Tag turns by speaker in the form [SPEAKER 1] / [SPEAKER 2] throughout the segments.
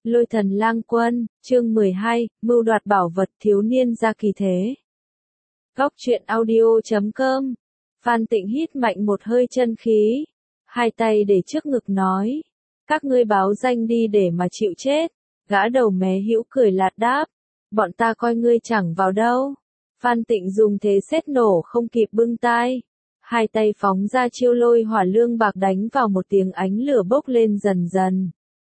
[SPEAKER 1] Lôi thần lang quân, chương 12, mưu đoạt bảo vật thiếu niên ra kỳ thế. Góc truyện audio.com. Phan Tịnh hít mạnh một hơi chân khí, hai tay để trước ngực nói, các ngươi báo danh đi để mà chịu chết. Gã đầu mé hữu cười lạt đáp, bọn ta coi ngươi chẳng vào đâu. Phan Tịnh dùng thế sét nổ không kịp bưng tai, hai tay phóng ra chiêu lôi hỏa lương bạc đánh vào một tiếng ánh lửa bốc lên dần dần.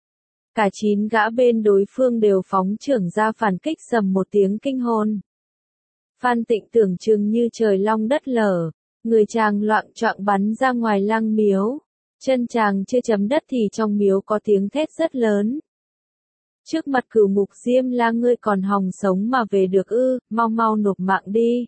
[SPEAKER 1] Cả 9 gã bên đối phương đều phóng trưởng ra phản kích sầm một tiếng kinh hồn. Phan Tịnh tưởng chừng như trời long đất lở, người chàng loạng choạng bắn ra ngoài lăng miếu. Chân chàng chưa chấm đất thì trong miếu có tiếng thét rất lớn. Trước mặt Cửu Ngục Diêm La, ngươi còn hòng sống mà về được ư, mau mau nộp mạng đi.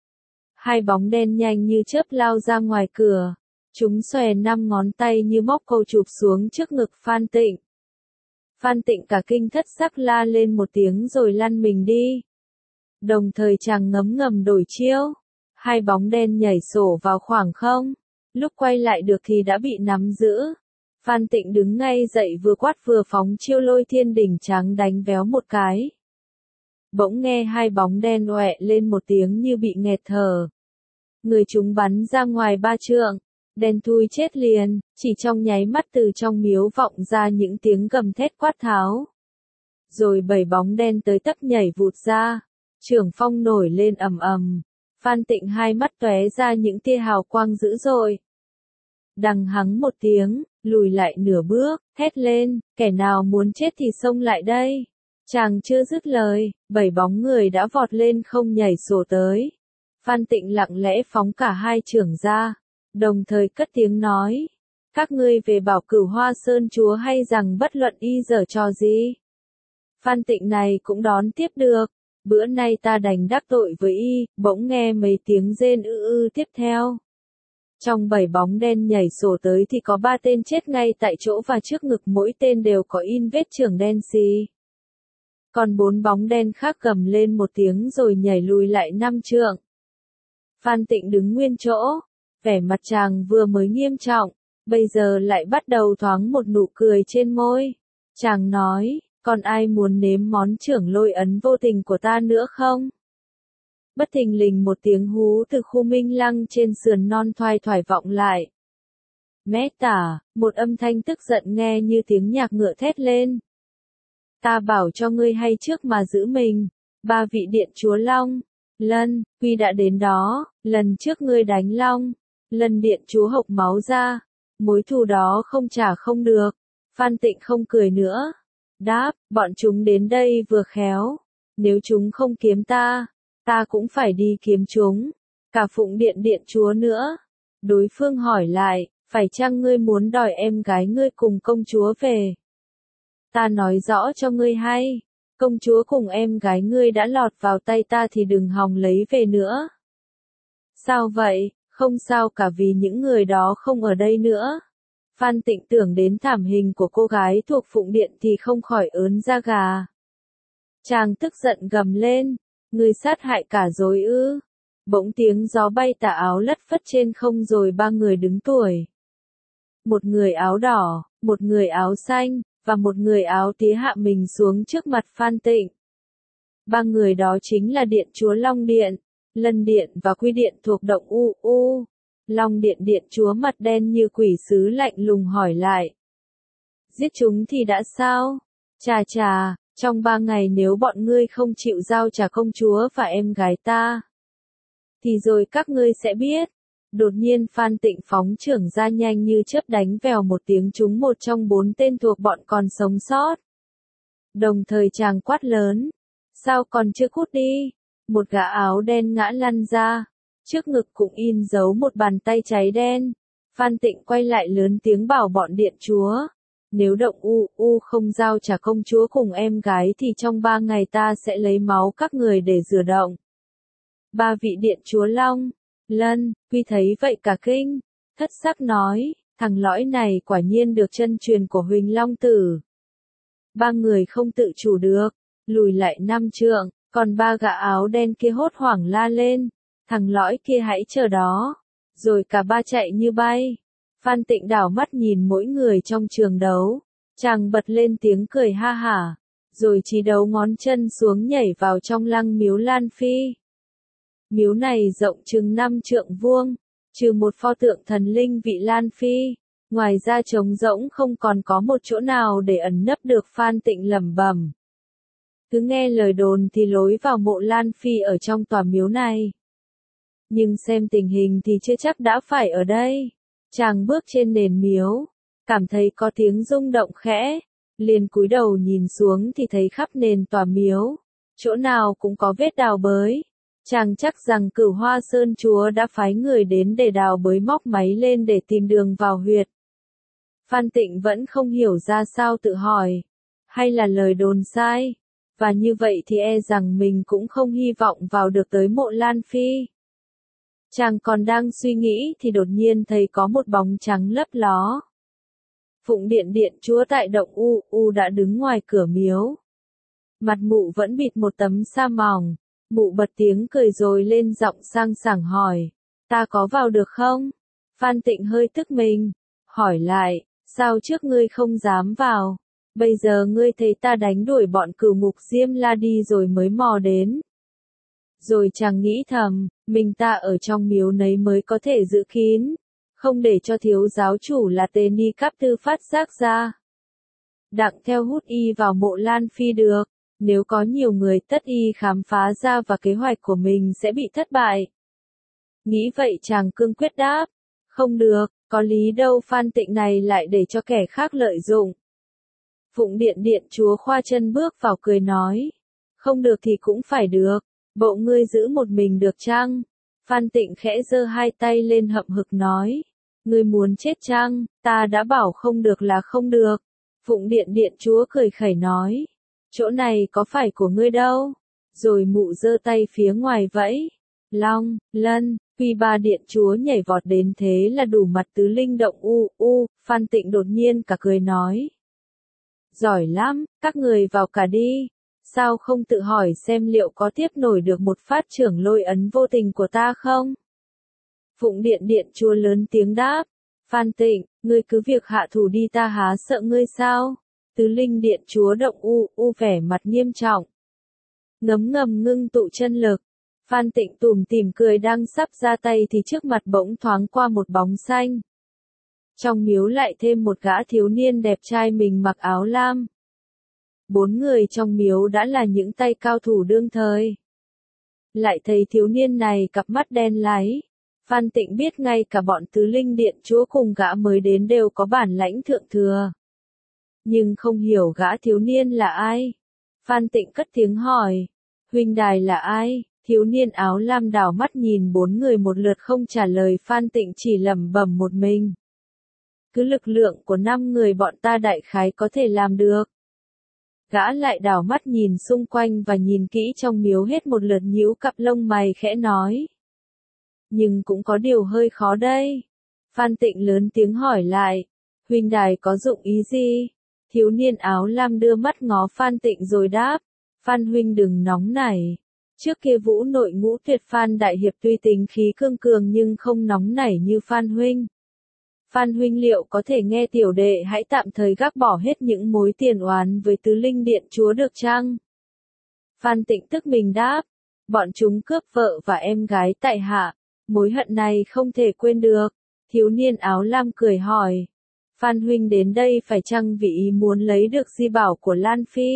[SPEAKER 1] Hai bóng đen nhanh như chớp lao ra ngoài cửa, chúng xòe 5 ngón tay như móc câu chụp xuống trước ngực Phan Tịnh. Phan Tịnh cả kinh thất sắc la lên một tiếng rồi lăn mình đi. Đồng thời chàng ngấm ngầm đổi chiêu, hai bóng đen nhảy sổ vào khoảng không, lúc quay lại được thì đã bị nắm giữ. Phan Tịnh đứng ngay dậy vừa quát vừa phóng chiêu lôi thiên đỉnh trắng đánh véo một cái. Bỗng nghe hai bóng đen oẹ lên một tiếng như bị nghẹt thở. Người chúng bắn ra ngoài 3 trượng, đen thui chết liền, chỉ trong nháy mắt từ trong miếu vọng ra những tiếng gầm thét quát tháo. Rồi 7 bóng đen tới tấp nhảy vụt ra, trưởng phong nổi lên ầm ầm, Phan Tịnh hai mắt tóe ra những tia hào quang dữ dội. Đằng hắng một tiếng, lùi lại nửa bước, thét lên, kẻ nào muốn chết thì xông lại đây. Chàng chưa dứt lời, 7 bóng người đã vọt lên không nhảy sổ tới. Phan Tịnh lặng lẽ phóng cả hai trưởng ra, đồng thời cất tiếng nói, các ngươi về bảo Cửu Hoa Sơn chúa hay rằng bất luận y giở trò gì. Phan Tịnh này cũng đón tiếp được, bữa nay ta đành đắc tội với y. Bỗng nghe mấy tiếng rên ư tiếp theo. Trong 7 bóng đen nhảy sổ tới thì có 3 tên chết ngay tại chỗ và trước ngực mỗi tên đều có in vết chưởng đen xì. Còn 4 bóng đen khác gầm lên một tiếng rồi nhảy lùi lại 5 trượng. Phan Tịnh đứng nguyên chỗ, vẻ mặt chàng vừa mới nghiêm trọng, bây giờ lại bắt đầu thoáng một nụ cười trên môi. Chàng nói, còn ai muốn nếm món chưởng lôi ấn vô tình của ta nữa không? Bất thình lình một tiếng hú từ khu minh lăng trên sườn non thoai thoải vọng lại. Mé tả, một âm thanh tức giận nghe như tiếng nhạc ngựa thét lên. Ta bảo cho ngươi hay trước mà giữ mình, 3 vị điện chúa Long, Lân, Quy đã đến đó, lần trước ngươi đánh Long, Lân điện chúa hộc máu ra, mối thù đó không trả không được. Phan Tịnh không cười nữa, đáp, bọn chúng đến đây vừa khéo, nếu chúng không kiếm ta cũng phải đi kiếm chúng, cả Phụng điện điện chúa nữa. Đối phương hỏi lại, phải chăng ngươi muốn đòi em gái ngươi cùng công chúa về? Ta nói rõ cho ngươi hay, công chúa cùng em gái ngươi đã lọt vào tay ta thì đừng hòng lấy về nữa. Sao vậy? Không sao cả, vì những người đó không ở đây nữa. Phan Tịnh tưởng đến thảm hình của cô gái thuộc Phụng điện thì không khỏi ớn da gà. Chàng tức giận gầm lên, ngươi sát hại cả rồi ư? Bỗng tiếng gió bay tà áo lất phất trên không rồi 3 người đứng tuổi. Một người áo đỏ, một người áo xanh, và một người áo tía hạ mình xuống trước mặt Phan Tịnh. 3 người đó chính là điện chúa Long Điện, Lân Điện và Quy Điện thuộc động U. Long Điện điện chúa mặt đen như quỷ sứ lạnh lùng hỏi lại. Giết chúng thì đã sao? Chà, trong 3 ngày nếu bọn ngươi không chịu giao trả công chúa và em gái ta, thì rồi các ngươi sẽ biết. Đột nhiên Phan Tịnh phóng trưởng ra nhanh như chớp đánh vèo một tiếng trúng một trong 4 tên thuộc bọn còn sống sót. Đồng thời chàng quát lớn, sao còn chưa cút đi? Một gã áo đen ngã lăn ra, trước ngực cũng in dấu một bàn tay cháy đen. Phan Tịnh quay lại lớn tiếng bảo bọn điện chúa, nếu động U không giao trả công chúa cùng em gái thì trong 3 ngày ta sẽ lấy máu các người để rửa động. 3 vị điện chúa Long, Lân, Quy thấy vậy cả kinh, thất sắc nói, thằng lõi này quả nhiên được chân truyền của Huỳnh Long Tử. 3 người không tự chủ được, lùi lại 5 trượng, còn 3 gã áo đen kia hốt hoảng la lên, thằng lõi kia hãy chờ đó, rồi cả 3 chạy như bay. Phan Tịnh đảo mắt nhìn mỗi người trong trường đấu, Chàng bật lên tiếng cười ha hả, rồi chí đấu ngón chân xuống nhảy vào trong lăng miếu Lan Phi. Miếu này rộng chừng 5 trượng vuông, trừ một pho tượng thần linh vị Lan Phi, ngoài ra trống rỗng không còn có một chỗ nào để ẩn nấp được. Phan Tịnh lẩm bẩm. Cứ nghe lời đồn thì lối vào mộ Lan Phi ở trong tòa miếu này. Nhưng xem tình hình thì chưa chắc đã phải ở đây. Chàng bước trên nền miếu, cảm thấy có tiếng rung động khẽ, liền cúi đầu nhìn xuống thì thấy khắp nền tòa miếu, chỗ nào cũng có vết đào bới. Chàng chắc rằng Cửu Hoa Sơn Chúa đã phái người đến để đào bới móc máy lên để tìm đường vào huyệt. Phan Tịnh vẫn không hiểu ra sao, tự hỏi, hay là lời đồn sai, và như vậy thì e rằng mình cũng không hy vọng vào được tới mộ Lan Phi. Chàng còn đang suy nghĩ thì đột nhiên thấy có một bóng trắng lấp ló. Phụng Điện Điện Chúa tại động U đã đứng ngoài cửa miếu. Mặt mụ vẫn bịt một tấm sa mỏng. Mụ bật tiếng cười rồi lên giọng sang sảng hỏi, ta có vào được không? Phan Tịnh hơi tức mình, hỏi lại, sao trước ngươi không dám vào? Bây giờ ngươi thấy ta đánh đuổi bọn Cửu Ngục Diêm La đi rồi mới mò đến. Rồi chàng nghĩ thầm, mình ta ở trong miếu nấy mới có thể giữ kín, không để cho thiếu giáo chủ là Tê Ni Cáp Tư phát giác ra. Đặng theo hút y vào mộ Lan Phi được. Nếu có nhiều người tất y khám phá ra và kế hoạch của mình sẽ bị thất bại. Nghĩ vậy chàng cương quyết đáp. Không được, có lý đâu, Phan Tịnh này lại để cho kẻ khác lợi dụng. Phụng Điện Điện Chúa khoa chân bước vào cười nói. Không được thì cũng phải được, bộ ngươi giữ một mình được chăng? Phan Tịnh khẽ giơ hai tay lên hậm hực nói. Ngươi muốn chết chăng? Ta đã bảo không được là không được. Phụng Điện Điện Chúa cười khẩy nói. Chỗ này có phải của ngươi đâu? Rồi mụ giơ tay phía ngoài vẫy. Long, Lân, Quy ba điện chúa nhảy vọt đến thế là đủ mặt tứ linh động Phan Tịnh đột nhiên cả cười nói. Giỏi lắm, các người vào cả đi. Sao không tự hỏi xem liệu có tiếp nổi được một phát trưởng lôi ấn vô tình của ta không? Phụng Điện Điện chúa lớn tiếng đáp. Phan Tịnh, ngươi cứ việc hạ thủ đi, ta há sợ ngươi sao? Tứ linh điện chúa động vẻ mặt nghiêm trọng. Ngấm ngầm ngưng tụ chân lực. Phan Tịnh tủm tỉm cười đang sắp ra tay thì trước mặt bỗng thoáng qua một bóng xanh. Trong miếu lại thêm một gã thiếu niên đẹp trai mình mặc áo lam. 4 người trong miếu đã là những tay cao thủ đương thời. Lại thấy thiếu niên này cặp mắt đen láy. Phan Tịnh biết ngay cả bọn tứ linh điện chúa cùng gã mới đến đều có bản lãnh thượng thừa. Nhưng không hiểu gã thiếu niên là ai. Phan Tịnh cất tiếng hỏi. Huynh đài là ai? Thiếu niên áo lam đảo mắt nhìn 4 người một lượt không trả lời. Phan Tịnh chỉ lẩm bẩm một mình. Cứ lực lượng của 5 người bọn ta đại khái có thể làm được. Gã lại đảo mắt nhìn xung quanh và nhìn kỹ trong miếu hết một lượt, nhíu cặp lông mày khẽ nói. Nhưng cũng có điều hơi khó đây. Phan Tịnh lớn tiếng hỏi lại. Huynh đài có dụng ý gì? Thiếu niên áo lam đưa mắt ngó Phan Tịnh rồi đáp. Phan huynh đừng nóng nảy. Trước kia Vũ Nội Ngũ Tuyệt Phan đại hiệp tuy tính khí cương cường nhưng không nóng nảy như Phan huynh. Phan huynh liệu có thể nghe tiểu đệ hãy tạm thời gác bỏ hết những mối tiền oán với tứ linh điện chúa được chăng? Phan Tịnh tức mình đáp. Bọn chúng cướp vợ và em gái tại hạ. Mối hận này không thể quên được. Thiếu niên áo lam cười hỏi. Phan huynh đến đây phải chăng vì ý muốn lấy được di bảo của Lan Phi?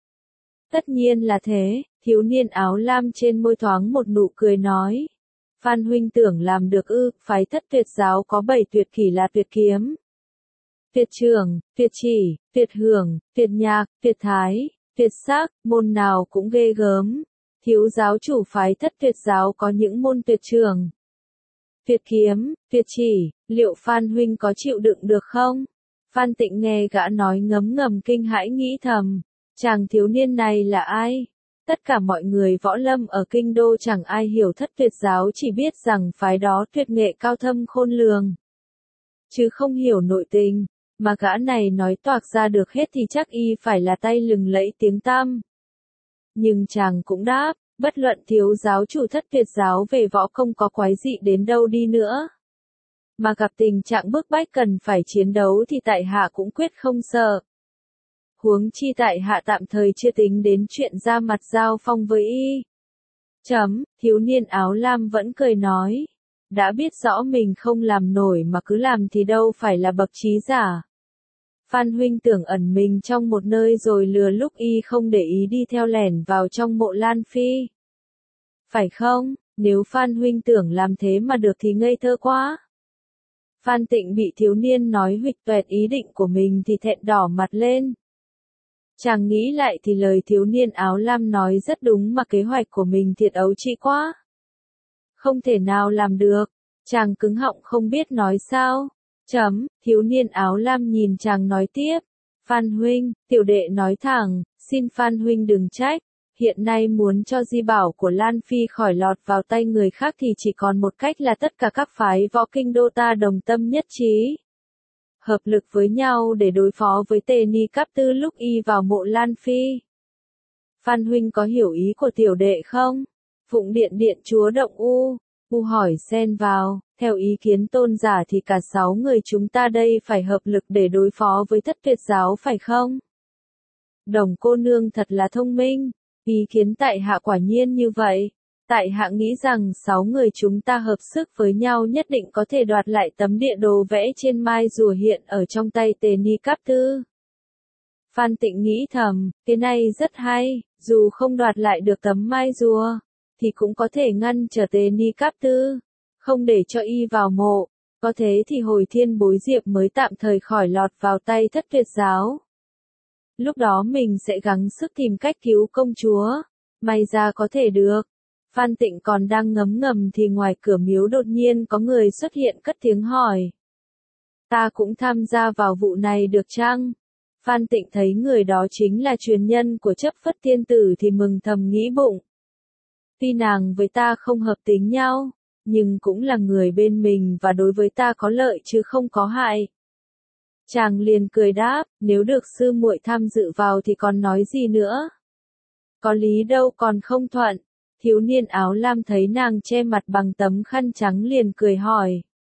[SPEAKER 1] Tất nhiên là thế, thiếu niên áo lam trên môi thoáng một nụ cười nói. Phan huynh tưởng làm được ư? Phái Thất Tuyệt giáo có 7 tuyệt kỷ là tuyệt kiếm, tuyệt trường, tuyệt chỉ, tuyệt hưởng, tuyệt nhạc, tuyệt thái, tuyệt sắc, môn nào cũng ghê gớm. Thiếu giáo chủ phái Thất Tuyệt giáo có những môn tuyệt trường, tuyệt kiếm, tuyệt chỉ, liệu Phan huynh có chịu đựng được không? Phan Tịnh nghe gã nói ngấm ngầm kinh hãi, nghĩ thầm, chàng thiếu niên này là ai? Tất cả mọi người võ lâm ở kinh đô chẳng ai hiểu Thất Tuyệt giáo, chỉ biết rằng phái đó tuyệt nghệ cao thâm khôn lường, chứ không hiểu nội tình, mà gã này nói toạc ra được hết thì chắc y phải là tay lừng lẫy tiếng tăm. Nhưng chàng cũng đáp, bất luận thiếu giáo chủ Thất Tuyệt giáo về võ công có quái dị đến đâu đi nữa, mà gặp tình trạng bức bách cần phải chiến đấu thì tại hạ cũng quyết không sợ. Huống chi tại hạ tạm thời chưa tính đến chuyện ra mặt giao phong với y. Thiếu niên áo lam vẫn cười nói. Đã biết rõ mình không làm nổi mà cứ làm thì đâu phải là bậc trí giả. Phan huynh tưởng ẩn mình trong một nơi rồi lừa lúc y không để ý đi theo lẻn vào trong mộ Lan Phi. Phải không? Nếu Phan huynh tưởng làm thế mà được thì ngây thơ quá. Phan Tịnh bị thiếu niên nói huỵch toẹt ý định của mình thì thẹn đỏ mặt lên. Chàng nghĩ lại thì lời thiếu niên áo lam nói rất đúng mà kế hoạch của mình thiệt ấu trĩ quá. Không thể nào làm được. Chàng cứng họng không biết nói sao. Thiếu niên áo lam nhìn chàng nói tiếp. Phan huynh, tiểu đệ nói thẳng, xin Phan huynh đừng trách. Hiện nay muốn cho di bảo của Lan Phi khỏi lọt vào tay người khác thì chỉ còn một cách là tất cả các phái võ kinh đô ta đồng tâm nhất trí. Hợp lực với nhau để đối phó với Tề Ni Cáp Tư lúc y vào mộ Lan Phi. Phan huynh có hiểu ý của tiểu đệ không? Phụng Điện Điện chúa Động U hỏi xen vào, theo ý kiến tôn giả thì cả 6 người chúng ta đây phải hợp lực để đối phó với Thất Tuyệt giáo phải không? Đồng cô nương thật là thông minh, ý kiến tại hạ quả nhiên như vậy. Tại hạ nghĩ rằng 6 người chúng ta hợp sức với nhau nhất định có thể đoạt lại tấm địa đồ vẽ trên mai rùa hiện ở trong tay Tề Ni Cáp Tư. Phan Tịnh nghĩ thầm, cái này rất hay, dù không đoạt lại được tấm mai rùa, thì cũng có thể ngăn trở Tề Ni Cáp Tư, không để cho y vào mộ, có thế thì hồi thiên bối diệp mới tạm thời khỏi lọt vào tay Thất Tuyệt giáo. Lúc đó mình sẽ gắng sức tìm cách cứu công chúa, may ra có thể được. Phan Tịnh còn đang ngấm ngầm thì ngoài cửa miếu đột nhiên có người xuất hiện cất tiếng hỏi. Ta cũng tham gia vào vụ này được chăng? Phan Tịnh thấy người đó chính là truyền nhân của Chấp Phất Tiên Tử thì mừng thầm nghĩ bụng. Tuy nàng với ta không hợp tính nhau, nhưng cũng là người bên mình và đối với ta có lợi chứ không có hại. Chàng liền cười đáp, nếu được sư muội tham dự vào thì còn nói gì nữa. Có lý đâu còn không thuận. Thiếu niên áo lam thấy nàng che mặt bằng tấm khăn trắng liền cười hỏi.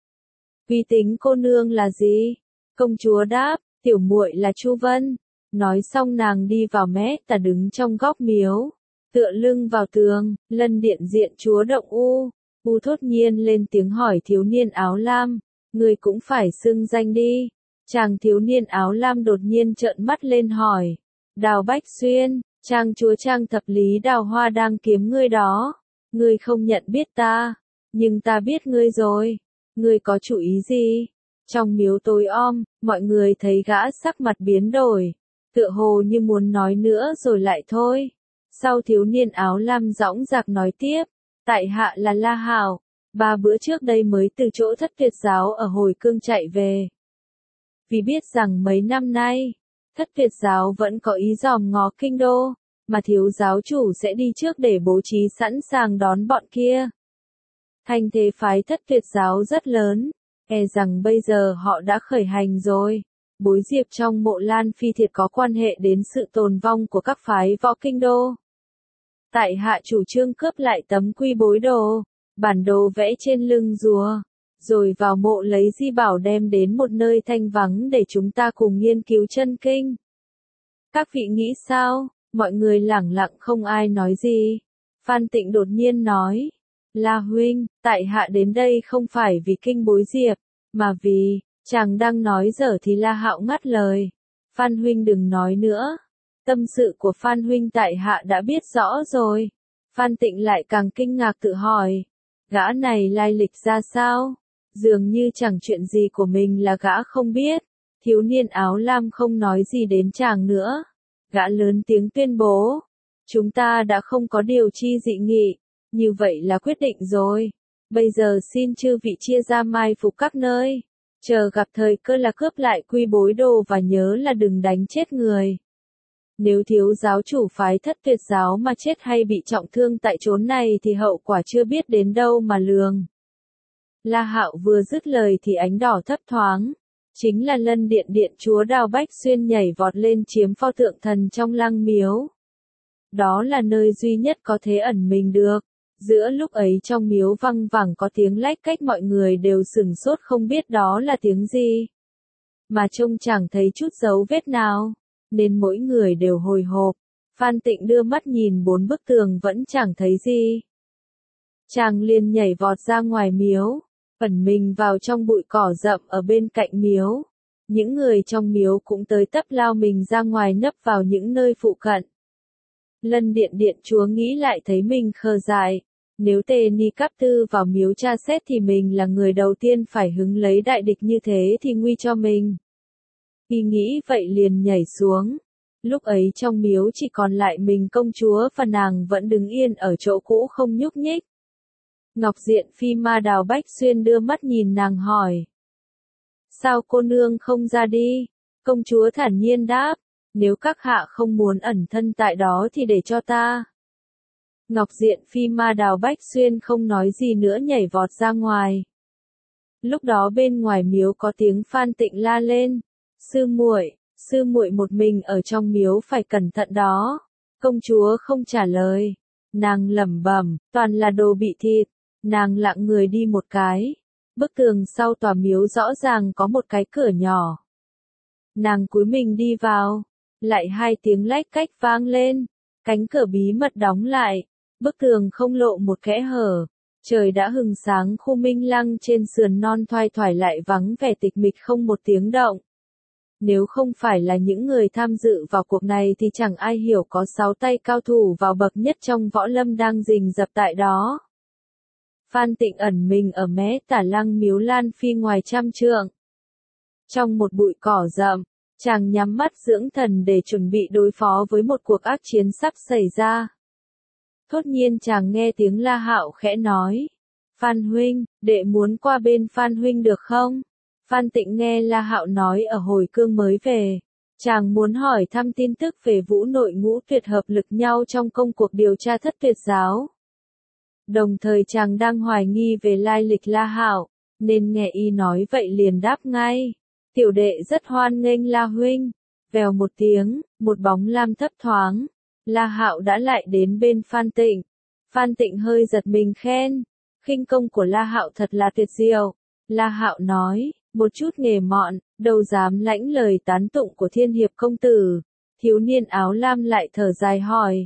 [SPEAKER 1] Uy tính cô nương là gì? Công chúa đáp, tiểu muội là Chu Vân. Nói xong nàng đi vào mé tà đứng trong góc miếu, tựa lưng vào tường, lân điện diện chúa Động U thốt nhiên lên tiếng hỏi thiếu niên áo lam, người cũng phải xưng danh đi. Chàng thiếu niên áo lam đột nhiên trợn mắt lên hỏi, Đào Bách Xuyên, Trang chúa Trang thập lý Đào Hoa đang kiếm ngươi đó, ngươi không nhận biết ta, nhưng ta biết ngươi rồi, ngươi có chủ ý gì? Trong miếu tối om, mọi người thấy gã sắc mặt biến đổi, tựa hồ như muốn nói nữa rồi lại thôi. Sau thiếu niên áo lam dõng dạc nói tiếp, tại hạ là La Hảo, 3 bữa trước đây mới từ chỗ Thất Tuyệt giáo ở Hồi Cương chạy về. Vì biết rằng mấy năm nay, Thất Tuyệt giáo vẫn có ý dòm ngó kinh đô, mà thiếu giáo chủ sẽ đi trước để bố trí sẵn sàng đón bọn kia. Thanh thế phái Thất Tuyệt giáo rất lớn, e rằng bây giờ họ đã khởi hành rồi. Bối diệp trong mộ Lan Phi thiệt có quan hệ đến sự tồn vong của các phái võ kinh đô. Tại hạ chủ trương cướp lại tấm quy bối đồ, bản đồ vẽ trên lưng rùa, rồi vào mộ lấy di bảo đem đến một nơi thanh vắng để chúng ta cùng nghiên cứu chân kinh. Các vị nghĩ sao? Mọi người lẳng lặng không ai nói gì. Phan Tịnh đột nhiên nói, La huynh, tại hạ đến đây không phải vì kinh bối diệp, mà vì, chàng đang nói dở thì La Hạo ngắt lời. Phan huynh đừng nói nữa. Tâm sự của Phan huynh tại hạ đã biết rõ rồi. Phan Tịnh lại càng kinh ngạc tự hỏi, gã này lai lịch ra sao? Dường như chẳng chuyện gì của mình là gã không biết. Thiếu niên áo lam không nói gì đến chàng nữa. Gã lớn tiếng tuyên bố, chúng ta đã không có điều chi dị nghị, như vậy là quyết định rồi. Bây giờ xin chư vị chia ra mai phục các nơi, chờ gặp thời cơ là cướp lại quy bối đồ và nhớ là đừng đánh chết người. Nếu thiếu giáo chủ phái Thất Tuyệt giáo mà chết hay bị trọng thương tại chốn này thì hậu quả chưa biết đến đâu mà lường. La Hạo vừa dứt lời thì ánh đỏ thấp thoáng. Chính là lân điện điện chúa Đào Bách Xuyên nhảy vọt lên chiếm pho tượng thần trong lăng miếu. Đó là nơi duy nhất có thể ẩn mình được. Giữa lúc ấy trong miếu văng vẳng có tiếng lách cách mọi người đều sửng sốt không biết đó là tiếng gì. Mà trông chẳng thấy chút dấu vết nào. nên mỗi người đều hồi hộp. Phan Tịnh đưa mắt nhìn 4 bức tường vẫn chẳng thấy gì. Chàng liền nhảy vọt ra ngoài miếu, ẩn mình vào trong bụi cỏ rậm ở bên cạnh miếu. Những người trong miếu cũng tới tấp lao mình ra ngoài nấp vào những nơi phụ cận. Lân điện điện chúa nghĩ lại thấy mình khờ dại. Nếu Tề Ni Cáp Tư vào miếu tra xét thì mình là người đầu tiên phải hứng lấy đại địch như thế thì nguy cho mình. Y nghĩ vậy liền nhảy xuống. Lúc ấy trong miếu chỉ còn lại mình công chúa và nàng vẫn đứng yên ở chỗ cũ không nhúc nhích. Ngọc Diện Phi Ma Đào Bách Xuyên đưa mắt nhìn nàng hỏi. Sao cô nương không ra đi? Công chúa thản nhiên đáp. Nếu các hạ không muốn ẩn thân tại đó thì để cho ta. Ngọc Diện Phi Ma Đào Bách Xuyên không nói gì nữa nhảy vọt ra ngoài. Lúc đó bên ngoài miếu có tiếng Phan Tịnh la lên. Sư muội một mình ở trong miếu phải cẩn thận đó. Công chúa không trả lời. Nàng lẩm bẩm, toàn là đồ bị thịt. Nàng lặng người đi một cái. Bức tường sau tòa miếu rõ ràng có một cái cửa nhỏ. Nàng cúi mình đi vào. Lại 2 tiếng lách cách vang lên. Cánh cửa bí mật đóng lại. Bức tường không lộ một kẽ hở. Trời đã hừng sáng, khu Minh Lăng trên sườn non thoai thoải lại vắng vẻ tịch mịch không một tiếng động. Nếu không phải là những người tham dự vào cuộc này thì chẳng ai hiểu có 6 tay cao thủ vào bậc nhất trong võ lâm đang rình rập tại đó. Phan Tịnh ẩn mình ở mé tả lăng miếu Lan Phi ngoài 100 trượng. Trong một bụi cỏ rậm, chàng nhắm mắt dưỡng thần để chuẩn bị đối phó với một cuộc ác chiến sắp xảy ra. Thốt nhiên chàng nghe tiếng La Hạo khẽ nói. Phan huynh, đệ muốn qua bên Phan huynh được không? Phan Tịnh nghe La Hạo nói ở hồi cương mới về. Chàng muốn hỏi thăm tin tức về Vũ Nội Ngũ Tuyệt hợp lực nhau trong công cuộc điều tra Thất Tuyệt giáo. Đồng thời chàng đang hoài nghi về lai lịch La Hạo, nên nghe y nói vậy liền đáp ngay. Tiểu đệ rất hoan nghênh La huynh. Vèo một tiếng, một bóng lam thấp thoáng. La Hạo đã lại đến bên Phan Tịnh. Phan Tịnh hơi giật mình khen. Khinh công của La Hạo thật là tuyệt diệu. La Hạo nói, một chút nghề mọn, đâu dám lãnh lời tán tụng của Thiên Hiệp công tử. Thiếu niên áo lam lại thở dài hỏi.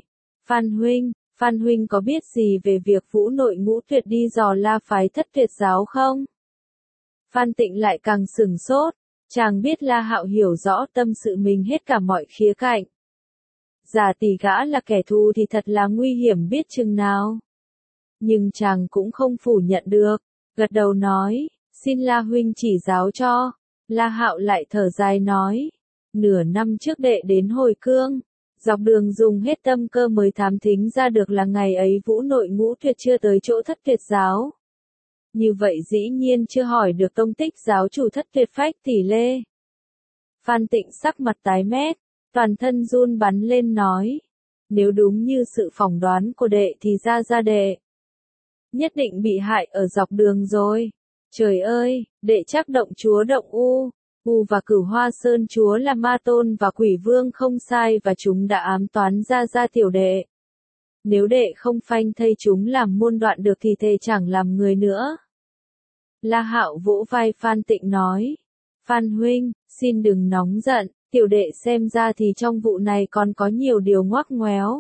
[SPEAKER 1] Phan huynh có biết gì về việc Vũ Nội Ngũ Tuyệt đi dò la phái Thất Tuyệt giáo không? Phan Tịnh lại càng sửng sốt. Chàng biết La Hạo hiểu rõ tâm sự mình hết cả mọi khía cạnh. Giả tỷ gã là kẻ thù thì thật là nguy hiểm biết chừng nào. Nhưng chàng cũng không phủ nhận được. Gật đầu nói, xin La huynh chỉ giáo cho. La Hạo lại thở dài nói. Nửa năm trước đệ đến hồi cương. Dọc đường dùng hết tâm cơ mới thám thính ra được là ngày ấy Vũ Nội Ngũ Tuyệt chưa tới chỗ Thất Tuyệt giáo. Như vậy dĩ nhiên chưa hỏi được tông tích giáo chủ Thất Tuyệt Phách Tỷ Lê. Phan Tịnh sắc mặt tái mét, toàn thân run bắn lên nói. Nếu đúng như sự phỏng đoán của đệ thì ra đệ nhất định bị hại ở dọc đường rồi. Trời ơi, đệ chắc động chúa động U và Cửu Hoa Sơn chúa là Ma Tôn và Quỷ Vương không sai và chúng đã ám toán ra tiểu đệ. Nếu đệ không phanh thây chúng làm muôn đoạn được thì thề chẳng làm người nữa. La Hạo vỗ vai Phan Tịnh nói. Phan huynh, xin đừng nóng giận, tiểu đệ xem ra thì trong vụ này còn có nhiều điều ngoắc ngoéo.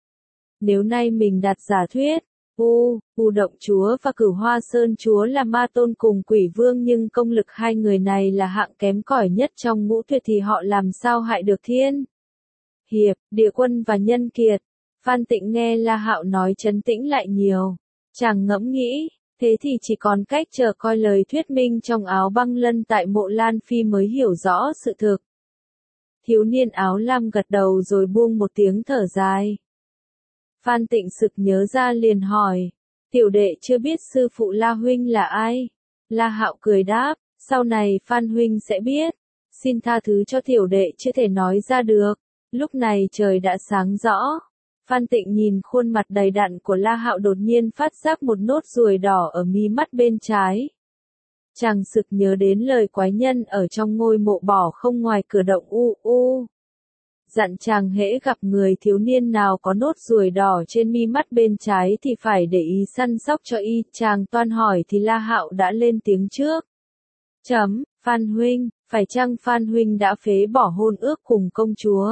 [SPEAKER 1] Nếu nay mình đặt giả thuyết, động chúa và Cửu Hoa Sơn chúa là Ma Tôn cùng Quỷ Vương nhưng công lực 2 người này là hạng kém cỏi nhất trong Ngũ Tuyệt thì họ làm sao hại được Thiên Hiệp, Địa Quân và Nhân Kiệt. Phan Tịnh nghe La Hạo nói trấn tĩnh lại nhiều. Chàng ngẫm nghĩ, thế thì chỉ còn cách chờ coi lời thuyết minh trong áo băng lân tại mộ Lan Phi mới hiểu rõ sự thực. Thiếu niên áo lam gật đầu rồi buông một tiếng thở dài. Phan Tịnh sực nhớ ra liền hỏi. Tiểu đệ chưa biết sư phụ La huynh là ai? La Hạo cười đáp, sau này Phan huynh sẽ biết. Xin tha thứ cho tiểu đệ chưa thể nói ra được. Lúc này trời đã sáng rõ. Phan Tịnh nhìn khuôn mặt đầy đặn của La Hạo đột nhiên phát giác một nốt ruồi đỏ ở mí mắt bên trái. Chàng sực nhớ đến lời quái nhân ở trong ngôi mộ bỏ không ngoài cửa động dặn chàng hễ gặp người thiếu niên nào có nốt ruồi đỏ trên mi mắt bên trái thì phải để ý săn sóc cho y. Chàng toan hỏi thì La Hạo đã lên tiếng trước. Phan huynh, phải chăng Phan huynh đã phế bỏ hôn ước cùng công chúa?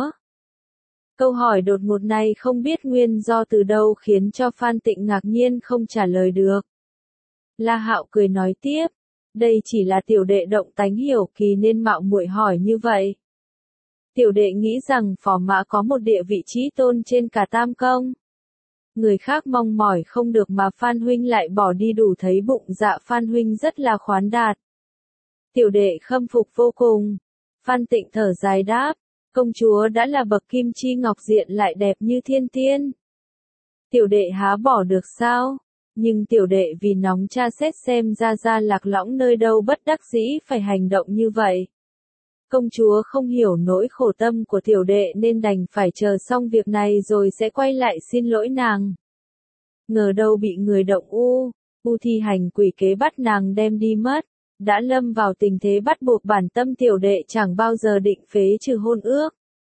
[SPEAKER 1] Câu hỏi đột ngột này không biết nguyên do từ đâu khiến cho Phan Tịnh ngạc nhiên không trả lời được. La Hạo cười nói tiếp, đây chỉ là tiểu đệ động tánh hiểu kỳ nên mạo muội hỏi như vậy. Tiểu đệ nghĩ rằng phò mã có một địa vị chí tôn trên cả Tam Công. Người khác mong mỏi không được mà Phan huynh lại bỏ đi, đủ thấy bụng dạ Phan huynh rất là khoán đạt. Tiểu đệ khâm phục vô cùng. Phan Tịnh thở dài đáp, công chúa đã là bậc kim chi ngọc diện lại đẹp như thiên tiên. Tiểu đệ há bỏ được sao? Nhưng tiểu đệ vì nóng tra xét xem ra lạc lõng nơi đâu bất đắc dĩ phải hành động như vậy. Công chúa không hiểu nỗi khổ tâm của tiểu đệ nên đành phải chờ xong việc này rồi sẽ quay lại xin lỗi nàng. Ngờ đâu bị người động u thi hành quỷ kế bắt nàng đem đi mất. Đã lâm vào tình thế bắt buộc, bản tâm tiểu đệ chẳng bao giờ định phế trừ hôn ước.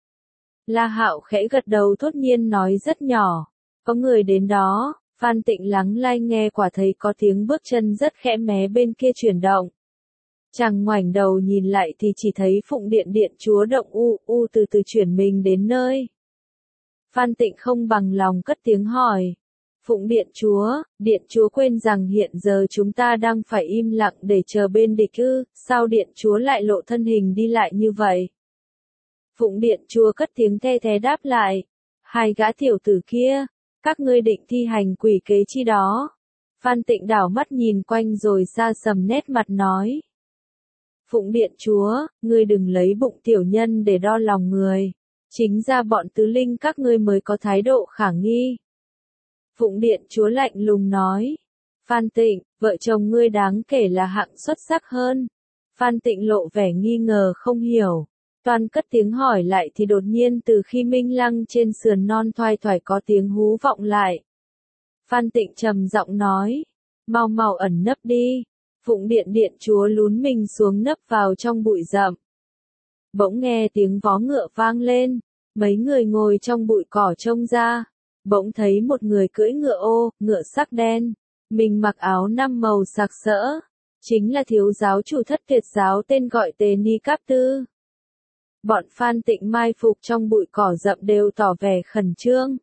[SPEAKER 1] La Hạo khẽ gật đầu thốt nhiên nói rất nhỏ, có người đến đó. Phan Tịnh lắng tai nghe quả thấy có tiếng bước chân rất khẽ mé bên kia chuyển động. Chàng ngoảnh đầu nhìn lại thì chỉ thấy Phụng Điện Điện chúa động từ từ chuyển mình đến nơi. Phan Tịnh không bằng lòng cất tiếng hỏi. Phụng Điện chúa quên rằng hiện giờ chúng ta đang phải im lặng để chờ bên địch ư, sao Điện chúa lại lộ thân hình đi lại như vậy? Phụng Điện chúa cất tiếng the thé đáp lại. Hai gã tiểu tử kia, các ngươi định thi hành quỷ kế chi đó? Phan Tịnh đảo mắt nhìn quanh rồi xa sầm nét mặt nói. Phụng Điện chúa, ngươi đừng lấy bụng tiểu nhân để đo lòng người. Chính ra bọn tứ linh các ngươi mới có thái độ khả nghi. Phụng Điện chúa lạnh lùng nói. Phan Tịnh, vợ chồng ngươi đáng kể là hạng xuất sắc hơn. Phan Tịnh lộ vẻ nghi ngờ không hiểu. Toan cất tiếng hỏi lại thì đột nhiên từ khi Minh Lăng trên sườn non thoai thoải có tiếng hú vọng lại. Phan Tịnh trầm giọng nói. Mau ẩn nấp đi. Phụng Điện chúa lún mình xuống nấp vào trong bụi rậm. Bỗng nghe tiếng vó ngựa vang lên. Mấy người ngồi trong bụi cỏ trông ra. Bỗng thấy một người cưỡi ngựa sắc đen. Mình mặc áo 5 màu sặc sỡ. Chính là thiếu giáo chủ Thất Tuyệt giáo tên gọi Tề Ni Cáp Tư. Bọn Phan Tịnh mai phục trong bụi cỏ rậm đều tỏ vẻ khẩn trương.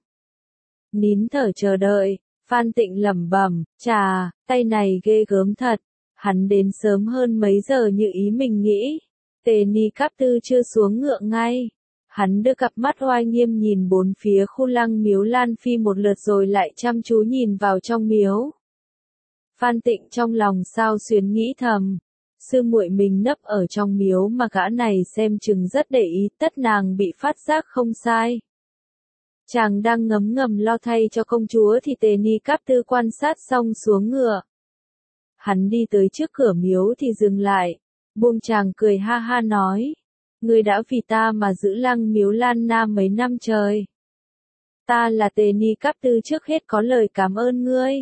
[SPEAKER 1] Nín thở chờ đợi, Phan Tịnh lẩm bẩm, chà, tay này ghê gớm thật. Hắn đến sớm hơn mấy giờ như ý mình nghĩ. Tề Ni Cáp Tư chưa xuống ngựa ngay. Hắn đưa cặp mắt oai nghiêm nhìn bốn phía khu lăng miếu Lan Phi một lượt rồi lại chăm chú nhìn vào trong miếu. Phan Tịnh trong lòng sao xuyến nghĩ thầm. Sư muội mình nấp ở trong miếu mà gã này xem chừng rất để ý, tất nàng bị phát giác không sai. Chàng đang ngấm ngầm lo thay cho công chúa thì Tề Ni Cáp Tư quan sát xong xuống ngựa. Hắn đi tới trước cửa miếu thì dừng lại. Buông chàng cười ha ha nói. Ngươi đã vì ta mà giữ lăng miếu Lan Nam mấy năm trời. Ta là Tề Ni Cáp Tư trước hết có lời cảm ơn ngươi.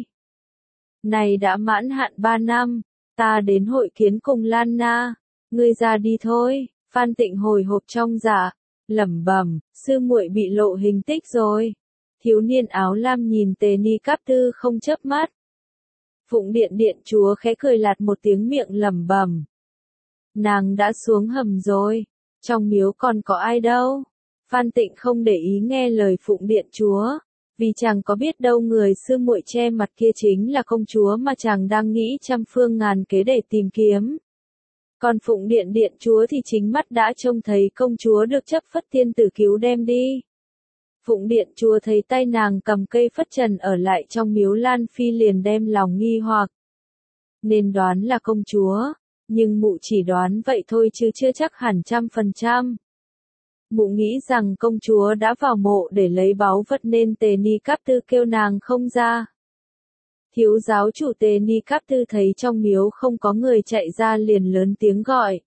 [SPEAKER 1] Này đã mãn hạn 3 năm. Ta đến hội kiến cùng Lan Na, ngươi ra đi thôi. Phan Tịnh hồi hộp trong dạ, lẩm bẩm, sư muội bị lộ hình tích rồi. Thiếu niên áo lam nhìn Tề Ni Cáp Tư không chớp mắt. Phụng Điện chúa khẽ cười lạt một tiếng miệng lẩm bẩm. Nàng đã xuống hầm rồi, trong miếu còn có ai đâu. Phan Tịnh không để ý nghe lời Phụng Điện chúa. Vì chàng có biết đâu người sư muội che mặt kia chính là công chúa mà chàng đang nghĩ trăm phương ngàn kế để tìm kiếm. Còn Phụng Điện chúa thì chính mắt đã trông thấy công chúa được chấp phất thiên tử cứu đem đi. Phụng Điện chúa thấy tay nàng cầm cây phất trần ở lại trong miếu Lan Phi liền đem lòng nghi hoặc. Nên đoán là công chúa, nhưng mụ chỉ đoán vậy thôi chứ chưa chắc hẳn 100%. Mụ nghĩ rằng công chúa đã vào mộ để lấy báu vật nên Tề Ni Cáp Tư kêu nàng không ra. Thiếu giáo chủ Tề Ni Cáp Tư thấy trong miếu không có người chạy ra liền lớn tiếng gọi.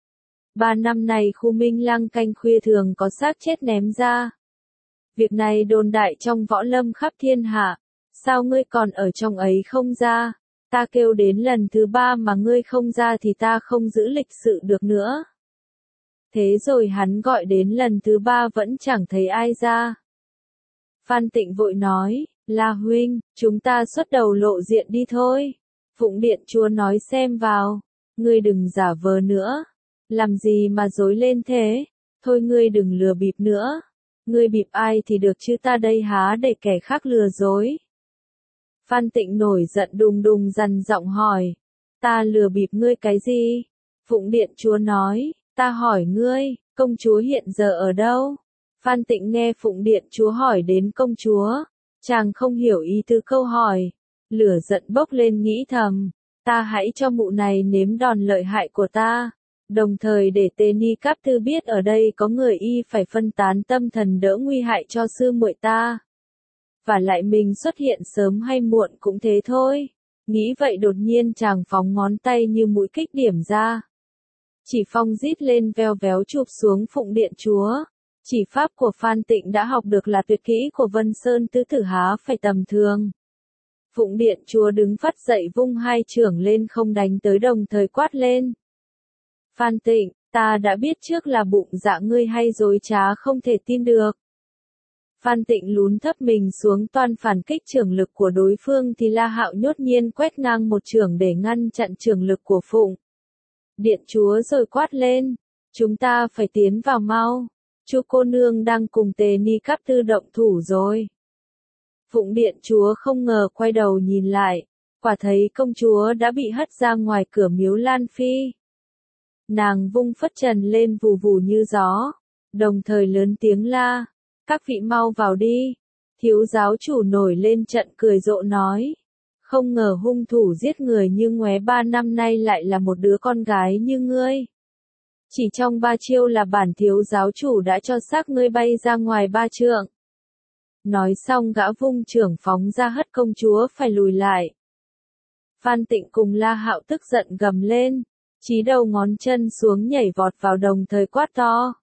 [SPEAKER 1] 3 năm nay khu Minh Lăng canh khuya thường có xác chết ném ra. Việc này đồn đại trong võ lâm khắp thiên hạ. Sao ngươi còn ở trong ấy không ra? Ta kêu đến lần thứ 3 mà ngươi không ra thì ta không giữ lịch sự được nữa. Thế rồi hắn gọi đến lần thứ 3 vẫn chẳng thấy ai ra. Phan Tịnh vội nói, La huynh, chúng ta xuất đầu lộ diện đi thôi. Phụng Điện chúa nói xem vào. Ngươi đừng giả vờ nữa. Làm gì mà dối lên thế? Thôi ngươi đừng lừa bịp nữa. Ngươi bịp ai thì được chứ ta đây há để kẻ khác lừa dối. Phan Tịnh nổi giận đùng đùng dằn giọng hỏi. Ta lừa bịp ngươi cái gì? Phụng Điện Chúa nói. Ta hỏi ngươi, công chúa hiện giờ ở đâu? Phan Tịnh nghe Phụng Điện Chúa hỏi đến công chúa. Chàng không hiểu ý tứ câu hỏi. Lửa giận bốc lên nghĩ thầm. Ta hãy cho mụ này nếm đòn lợi hại của ta. Đồng thời để Tề Ni Cáp Tư biết ở đây có người y phải phân tán tâm thần đỡ nguy hại cho sư muội ta. Và lại mình xuất hiện sớm hay muộn cũng thế thôi. Nghĩ vậy đột nhiên chàng phóng ngón tay như mũi kích điểm ra. Chỉ phong rít lên veo véo chụp xuống Phụng Điện Chúa. Chỉ pháp của Phan Tịnh đã học được là tuyệt kỹ của Vân Sơn Tứ Thử há phải tầm thường. Phụng Điện Chúa đứng phắt dậy vung hai chưởng lên không đánh tới đồng thời quát lên. Phan Tịnh, ta đã biết trước là bụng dạ ngươi hay dối trá không thể tin được. Phan Tịnh lún thấp mình xuống toan phản kích chưởng lực của đối phương thì La Hạo nhốt nhiên quét ngang một chưởng để ngăn chặn chưởng lực của Phụng Điện Chúa rồi quát lên. Chúng ta phải tiến vào mau. Chu cô nương đang cùng Tề Ni Cáp Tư động thủ rồi. Phụng Điện Chúa không ngờ quay đầu nhìn lại. Quả thấy công chúa đã bị hất ra ngoài cửa miếu Lan Phi. Nàng vung phất trần lên vù vù như gió. Đồng thời lớn tiếng la. Các vị mau vào đi. Thiếu giáo chủ nổi lên trận cười rộ nói. Không ngờ hung thủ giết người như Ngoé 3 năm nay lại là một đứa con gái như ngươi. Chỉ trong 3 chiêu là bản thiếu giáo chủ đã cho xác ngươi bay ra ngoài 3 trượng. Nói xong gã vung chưởng phóng ra hất công chúa phải lùi lại. Phan Tịnh cùng La Hạo tức giận gầm lên. Chí đầu ngón chân xuống nhảy vọt vào đồng thời quát to.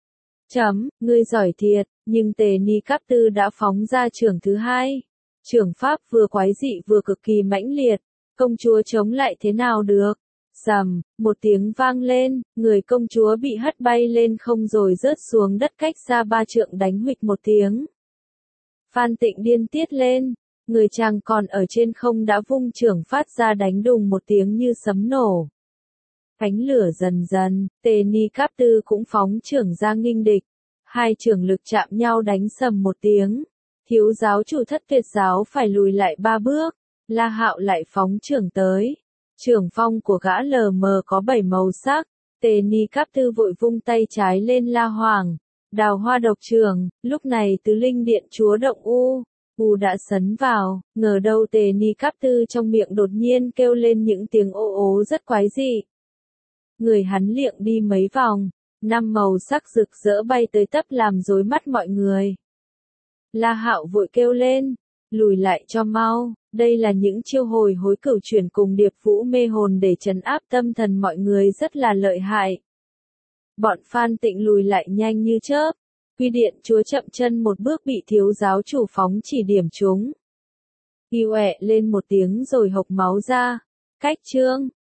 [SPEAKER 1] Ngươi giỏi thiệt, nhưng Tề Ni Cáp Tư đã phóng ra chưởng thứ hai. Chưởng pháp vừa quái dị vừa cực kỳ mãnh liệt, công chúa chống lại thế nào được. Sầm, một tiếng vang lên, người công chúa bị hất bay lên không rồi rớt xuống đất cách xa 3 trượng đánh huỵch một tiếng. Phan Tịnh điên tiết lên, người chàng còn ở trên không đã vung chưởng phát ra đánh đùng một tiếng như sấm nổ. Ánh lửa dần dần, Tề Ni Cáp Tư cũng phóng chưởng ra nghênh địch. Hai chưởng lực chạm nhau đánh sầm một tiếng. Thiếu giáo chủ Thất Tuyệt giáo phải lùi lại 3 bước. La Hạo lại phóng chưởng tới. Chưởng phong của gã lờ mờ có 7 màu sắc. Tề Ni Cáp Tư vội vung tay trái lên La Hoàng. Đào hoa độc chưởng. Lúc này Tứ Linh Điện Chúa động U đã sấn vào. Ngờ đâu Tề Ni Cáp Tư trong miệng đột nhiên kêu lên những tiếng ô ố rất quái dị. Người hắn liệng đi mấy vòng. 5 màu sắc rực rỡ bay tới tấp làm rối mắt mọi người. La Hạo vội kêu lên. Lùi lại cho mau. Đây là những chiêu hồi hối cửu chuyển cùng điệp vũ mê hồn để trấn áp tâm thần mọi người rất là lợi hại. Bọn Phan Tịnh lùi lại nhanh như chớp. Quy Điện Chúa chậm chân một bước bị thiếu giáo chủ phóng chỉ điểm trúng. Y oẹ lên một tiếng rồi hộc máu ra. Cách chương